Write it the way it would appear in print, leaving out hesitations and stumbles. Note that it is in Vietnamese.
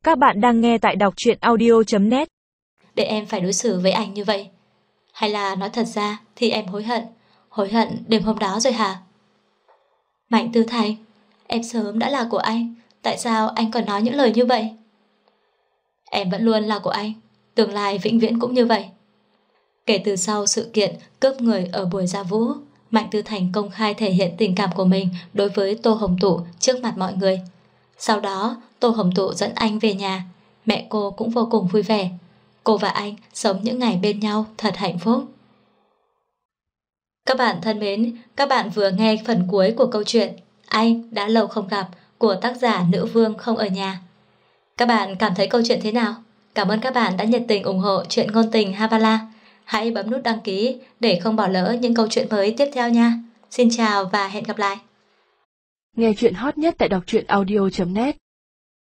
Các bạn đang nghe tại đọc truyện audio.net. Để em phải đối xử với anh như vậy? Hay là nói thật ra thì em hối hận đêm hôm đó rồi hả? Mạnh Tư Thành, em sớm đã là của anh, tại sao anh còn nói những lời như vậy? Em vẫn luôn là của anh, tương lai vĩnh viễn cũng như vậy. Kể từ sau sự kiện cướp người ở buổi ra vũ, Mạnh Tư Thành công khai thể hiện tình cảm của mình đối với Tô Hồng Tụ trước mặt mọi người. Sau đó, Tô Hồng Tụ dẫn anh về nhà, mẹ cô cũng vô cùng vui vẻ. Cô và anh sống những ngày bên nhau thật hạnh phúc. Các bạn thân mến, các bạn vừa nghe phần cuối của câu chuyện Anh đã lâu không gặp của tác giả Nữ Vương Không Ở Nhà. Các bạn cảm thấy câu chuyện thế nào? Cảm ơn các bạn đã nhiệt tình ủng hộ truyện ngôn tình Havala. Hãy bấm nút đăng ký để không bỏ lỡ những câu chuyện mới tiếp theo nha. Xin chào và hẹn gặp lại. Nghe truyện hot nhất tại đọc truyện audio.net.